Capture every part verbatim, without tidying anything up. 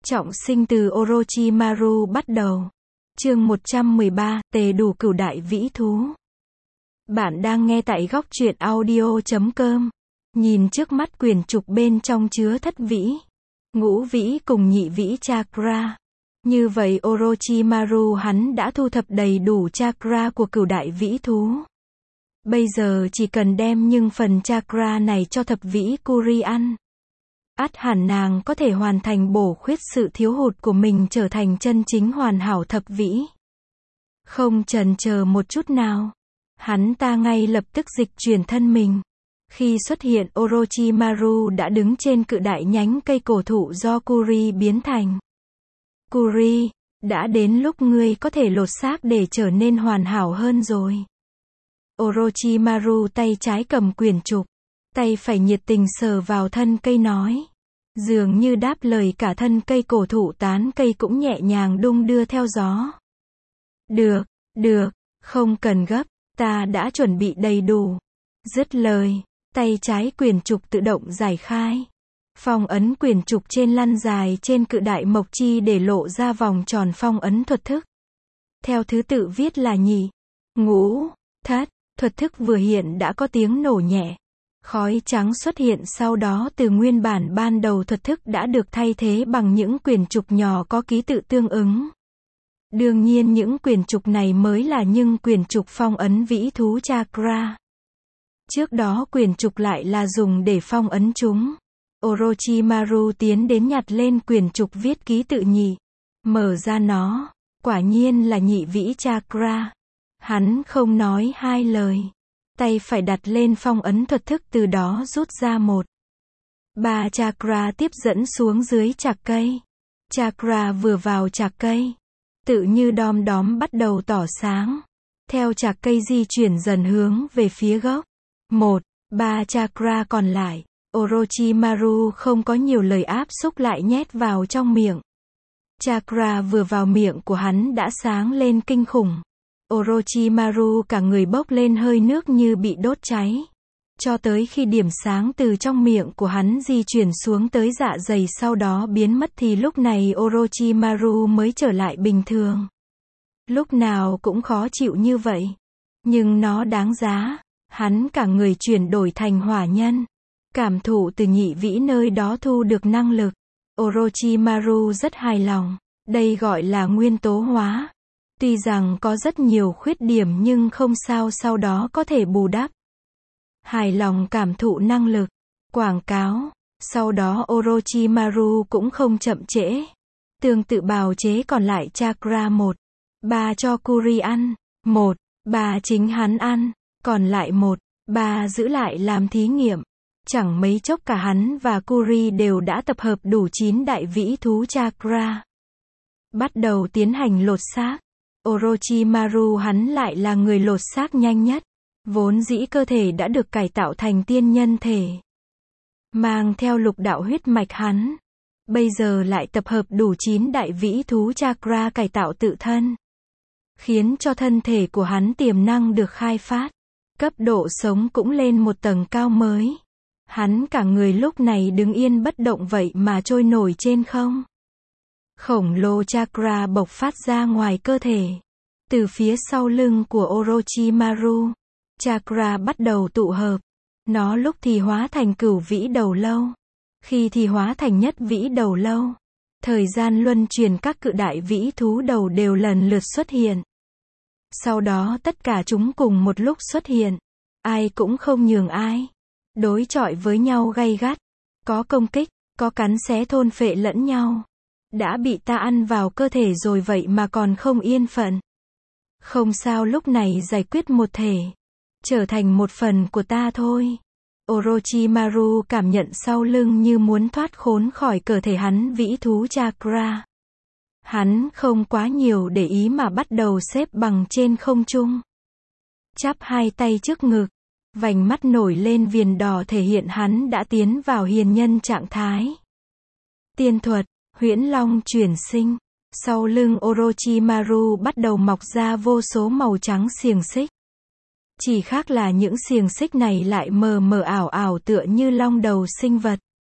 Trọng sinh từ Orochimaru bắt đầu. Chương một trăm mười ba, Tề đủ cửu đại vĩ thú. Bạn đang nghe tại góc truyện audio chấm com. Nhìn trước mắt quyển trục bên trong chứa thất vĩ, ngũ vĩ cùng nhị vĩ chakra. Như vậy Orochimaru hắn đã thu thập đầy đủ chakra của cửu đại vĩ thú. Bây giờ chỉ cần đem nhưng phần chakra này cho thập vĩ Kuri ăn. Ắt hẳn nàng có thể hoàn thành bổ khuyết sự thiếu hụt của mình, trở thành chân chính hoàn hảo thập vĩ. Không chần chờ một chút nào, hắn ta ngay lập tức dịch chuyển thân mình. Khi xuất hiện, Orochimaru đã đứng trên cự đại nhánh cây cổ thụ do Kuri biến thành. Kuri, đã đến lúc ngươi có thể lột xác để trở nên hoàn hảo hơn rồi. Orochimaru tay trái cầm quyển trục, tay phải nhiệt tình sờ vào thân cây nói. Dường như đáp lời, cả thân cây cổ thụ tán cây cũng nhẹ nhàng đung đưa theo gió. Được, được, không cần gấp, ta đã chuẩn bị đầy đủ. Dứt lời, tay trái quyển trục tự động giải khai. Phong ấn quyển trục trên lăn dài trên cự đại mộc chi để lộ ra vòng tròn phong ấn thuật thức. Theo thứ tự viết là nhị, ngũ, thất. Thuật thức vừa hiện đã có tiếng nổ nhẹ. Khói trắng xuất hiện, sau đó từ nguyên bản ban đầu thuật thức đã được thay thế bằng những quyển trục nhỏ có ký tự tương ứng. Đương nhiên những quyển trục này mới là những quyển trục phong ấn vĩ thú chakra. Trước đó quyển trục lại là dùng để phong ấn chúng. Orochimaru tiến đến nhặt lên quyển trục viết ký tự nhị. Mở ra nó, quả nhiên là nhị vĩ chakra. Hắn không nói hai lời. Tay phải đặt lên phong ấn thuật thức, từ đó rút ra một. Ba chakra tiếp dẫn xuống dưới chạc cây. Chakra vừa vào chạc cây, tự như đom đóm bắt đầu tỏ sáng. Theo chạc cây di chuyển dần hướng về phía gốc. Một, ba chakra còn lại, Orochimaru không có nhiều lời áp xúc lại nhét vào trong miệng. Chakra vừa vào miệng của hắn đã sáng lên kinh khủng. Orochimaru cả người bốc lên hơi nước như bị đốt cháy. Cho tới khi điểm sáng từ trong miệng của hắn di chuyển xuống tới dạ dày sau đó biến mất thì lúc này Orochimaru mới trở lại bình thường. Lúc nào cũng khó chịu như vậy. Nhưng nó đáng giá. Hắn cả người chuyển đổi thành hỏa nhân. Cảm thụ từ nhị vĩ nơi đó thu được năng lực. Orochimaru rất hài lòng. Đây gọi là nguyên tố hóa. Tuy rằng có rất nhiều khuyết điểm nhưng không sao, sau đó có thể bù đắp. Hài lòng cảm thụ năng lực. Quảng cáo. Sau đó Orochimaru cũng không chậm trễ. Tương tự bào chế còn lại chakra một. Ba cho Kuri ăn. Một. Ba chính hắn ăn. Còn lại một. Ba giữ lại làm thí nghiệm. Chẳng mấy chốc cả hắn và Kuri đều đã tập hợp đủ chín đại vĩ thú chakra. Bắt đầu tiến hành lột xác. Orochimaru hắn lại là người lột xác nhanh nhất. Vốn dĩ cơ thể đã được cải tạo thành tiên nhân thể. Mang theo lục đạo huyết mạch hắn. Bây giờ lại tập hợp đủ chín đại vĩ thú chakra cải tạo tự thân. Khiến cho thân thể của hắn tiềm năng được khai phát. Cấp độ sống cũng lên một tầng cao mới. Hắn cả người lúc này đứng yên bất động vậy mà trôi nổi trên không. Khổng lồ chakra bộc phát ra ngoài cơ thể. Từ phía sau lưng của Orochimaru, chakra bắt đầu tụ hợp. Nó lúc thì hóa thành cửu vĩ đầu lâu, khi thì hóa thành nhất vĩ đầu lâu. Thời gian luân chuyển các cự đại vĩ thú đầu đều lần lượt xuất hiện. Sau đó tất cả chúng cùng một lúc xuất hiện. Ai cũng không nhường ai. Đối chọi với nhau gay gắt. Có công kích, có cắn xé thôn phệ lẫn nhau. Đã bị ta ăn vào cơ thể rồi vậy mà còn không yên phận. Không sao, lúc này giải quyết một thể. Trở thành một phần của ta thôi. Orochimaru cảm nhận sau lưng như muốn thoát khốn khỏi cơ thể hắn vĩ thú chakra. Hắn không quá nhiều để ý mà bắt đầu xếp bằng trên không trung. Chắp hai tay trước ngực. Vành mắt nổi lên viền đỏ thể hiện hắn đã tiến vào hiền nhân trạng thái. Tiên thuật, huyễn long chuyển sinh. Sau lưng Orochimaru bắt đầu mọc ra vô số màu trắng xiềng xích. Chỉ khác là những xiềng xích này lại mờ mờ ảo ảo tựa như long đầu sinh vật.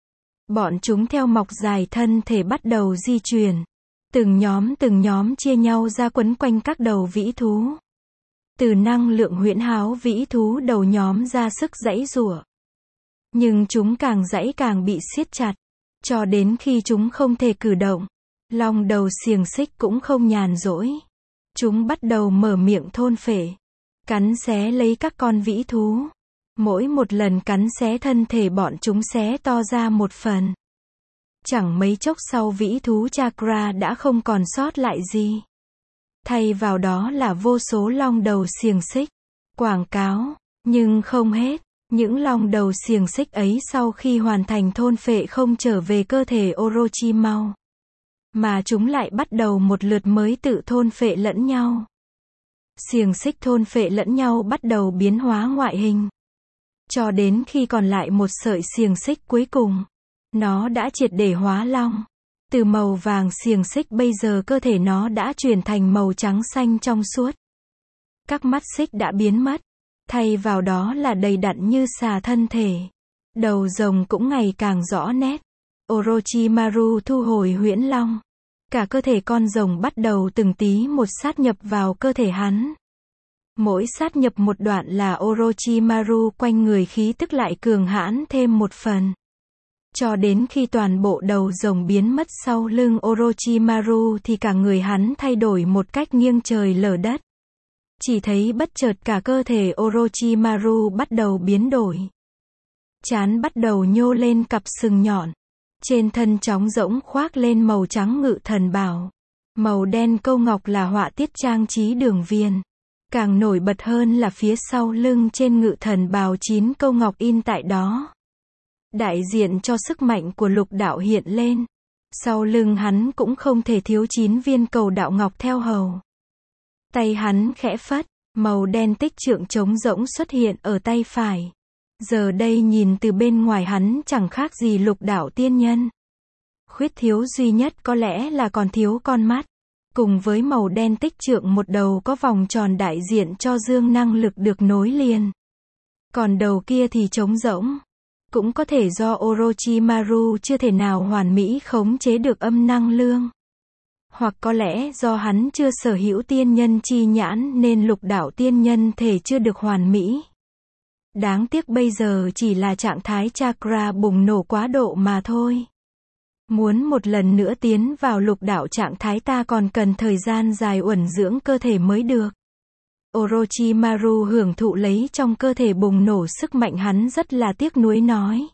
Bọn chúng theo mọc dài thân thể bắt đầu di chuyển. Từng nhóm từng nhóm chia nhau ra quấn quanh các đầu vĩ thú. Từ năng lượng huyễn háo vĩ thú đầu nhóm ra sức giãy giụa. Nhưng chúng càng giãy càng bị siết chặt. Cho đến khi chúng không thể cử động. Long đầu xiềng xích cũng không nhàn rỗi. Chúng bắt đầu mở miệng thôn phệ. Cắn xé lấy các con vĩ thú. Mỗi một lần cắn xé thân thể bọn chúng xé to ra một phần. Chẳng mấy chốc sau vĩ thú chakra đã không còn sót lại gì. Thay vào đó là vô số long đầu xiềng xích. Quảng cáo. Nhưng không hết. Những long đầu xiềng xích ấy sau khi hoàn thành thôn phệ không trở về cơ thể Orochimaru. Mà chúng lại bắt đầu một lượt mới tự thôn phệ lẫn nhau. Xiềng xích thôn phệ lẫn nhau bắt đầu biến hóa ngoại hình. Cho đến khi còn lại một sợi xiềng xích cuối cùng. Nó đã triệt để hóa long. Từ màu vàng xiềng xích bây giờ cơ thể nó đã chuyển thành màu trắng xanh trong suốt. Các mắt xích đã biến mất. Thay vào đó là đầy đặn như xà thân thể. Đầu rồng cũng ngày càng rõ nét. Orochimaru thu hồi huyễn long. Cả cơ thể con rồng bắt đầu từng tí một sát nhập vào cơ thể hắn. Mỗi sát nhập một đoạn là Orochimaru quanh người khí tức lại cường hãn thêm một phần. Cho đến khi toàn bộ đầu rồng biến mất sau lưng Orochimaru thì cả người hắn thay đổi một cách nghiêng trời lở đất. Chỉ thấy bất chợt cả cơ thể Orochimaru bắt đầu biến đổi. Trán bắt đầu nhô lên cặp sừng nhọn. Trên thân trống rỗng khoác lên màu trắng ngự thần bào. Màu đen câu ngọc là họa tiết trang trí đường viền. Càng nổi bật hơn là phía sau lưng trên ngự thần bào chín câu ngọc in tại đó. Đại diện cho sức mạnh của lục đạo hiện lên. Sau lưng hắn cũng không thể thiếu chín viên cầu đạo ngọc theo hầu. Tay hắn khẽ phất, màu đen tích trượng trống rỗng xuất hiện ở tay phải. Giờ đây nhìn từ bên ngoài hắn chẳng khác gì lục đạo tiên nhân. Khuyết thiếu duy nhất có lẽ là còn thiếu con mắt. Cùng với màu đen tích trượng một đầu có vòng tròn đại diện cho dương năng lực được nối liền. Còn đầu kia thì trống rỗng. Cũng có thể do Orochimaru chưa thể nào hoàn mỹ khống chế được âm năng lượng. Hoặc có lẽ do hắn chưa sở hữu tiên nhân chi nhãn nên lục đạo tiên nhân thể chưa được hoàn mỹ. Đáng tiếc bây giờ chỉ là trạng thái chakra bùng nổ quá độ mà thôi. Muốn một lần nữa tiến vào lục đạo trạng thái ta còn cần thời gian dài uẩn dưỡng cơ thể mới được. Orochimaru hưởng thụ lấy trong cơ thể bùng nổ sức mạnh hắn rất là tiếc nuối nói.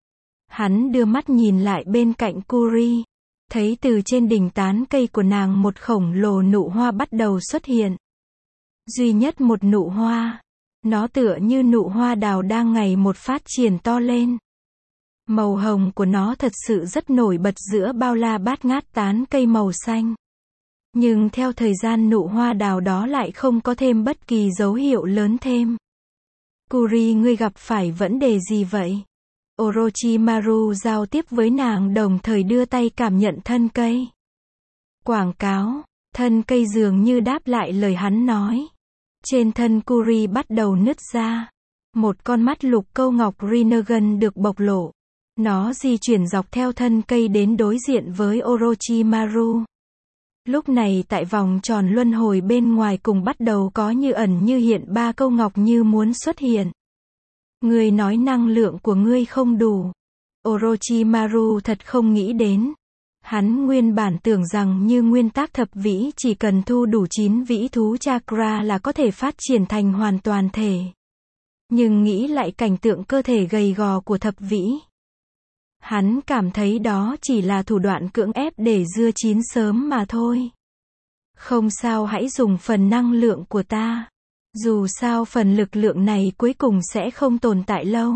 Hắn đưa mắt nhìn lại bên cạnh Kuri. Thấy từ trên đỉnh tán cây của nàng một khổng lồ nụ hoa bắt đầu xuất hiện. Duy nhất một nụ hoa. Nó tựa như nụ hoa đào đang ngày một phát triển to lên. Màu hồng của nó thật sự rất nổi bật giữa bao la bát ngát tán cây màu xanh. Nhưng theo thời gian nụ hoa đào đó lại không có thêm bất kỳ dấu hiệu lớn thêm. Kuri, ngươi gặp phải vấn đề gì vậy? Orochimaru giao tiếp với nàng đồng thời đưa tay cảm nhận thân cây. Quảng cáo, thân cây dường như đáp lại lời hắn nói. Trên thân Kuri bắt đầu nứt ra. Một con mắt lục câu ngọc Rinnegan được bộc lộ. Nó di chuyển dọc theo thân cây đến đối diện với Orochimaru. Lúc này tại vòng tròn luân hồi bên ngoài cùng bắt đầu có như ẩn như hiện ba câu ngọc như muốn xuất hiện. Ngươi nói năng lượng của ngươi không đủ. Orochimaru thật không nghĩ đến. Hắn nguyên bản tưởng rằng như nguyên tắc thập vĩ chỉ cần thu đủ chín vĩ thú chakra là có thể phát triển thành hoàn toàn thể. Nhưng nghĩ lại cảnh tượng cơ thể gầy gò của thập vĩ. Hắn cảm thấy đó chỉ là thủ đoạn cưỡng ép để dưa chín sớm mà thôi. Không sao, hãy dùng phần năng lượng của ta. Dù sao phần lực lượng này cuối cùng sẽ không tồn tại lâu.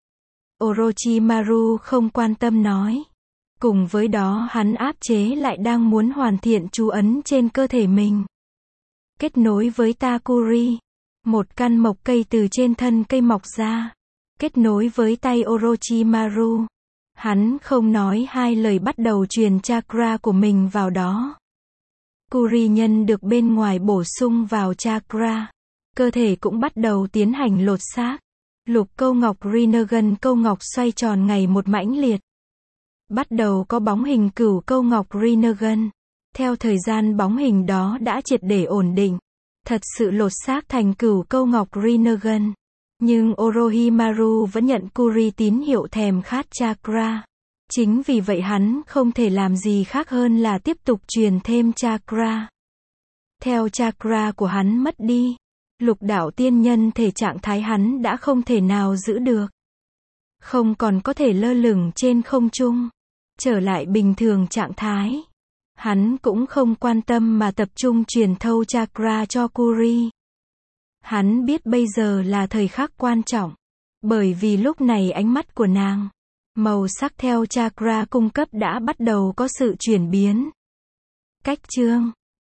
Orochimaru không quan tâm nói. Cùng với đó hắn áp chế lại đang muốn hoàn thiện chú ấn trên cơ thể mình. Kết nối với Takuri. Một căn mộc cây từ trên thân cây mọc ra. Kết nối với tay Orochimaru. Hắn không nói hai lời bắt đầu truyền chakra của mình vào đó. Kuri nhân được bên ngoài bổ sung vào chakra. Cơ thể cũng bắt đầu tiến hành lột xác. Lục câu ngọc Rinnegan câu ngọc xoay tròn ngày một mãnh liệt. Bắt đầu có bóng hình cửu câu ngọc Rinnegan. Theo thời gian bóng hình đó đã triệt để ổn định. Thật sự lột xác thành cửu câu ngọc Rinnegan. Nhưng Orochimaru vẫn nhận Kuri tín hiệu thèm khát chakra. Chính vì vậy hắn không thể làm gì khác hơn là tiếp tục truyền thêm chakra. Theo chakra của hắn mất đi, lục đạo tiên nhân thể trạng thái hắn đã không thể nào giữ được. Không còn có thể lơ lửng trên không trung, trở lại bình thường trạng thái. Hắn cũng không quan tâm mà tập trung truyền thâu chakra cho Kuri. Hắn biết bây giờ là thời khắc quan trọng, bởi vì lúc này ánh mắt của nàng, màu sắc theo chakra cung cấp đã bắt đầu có sự chuyển biến. Cách chương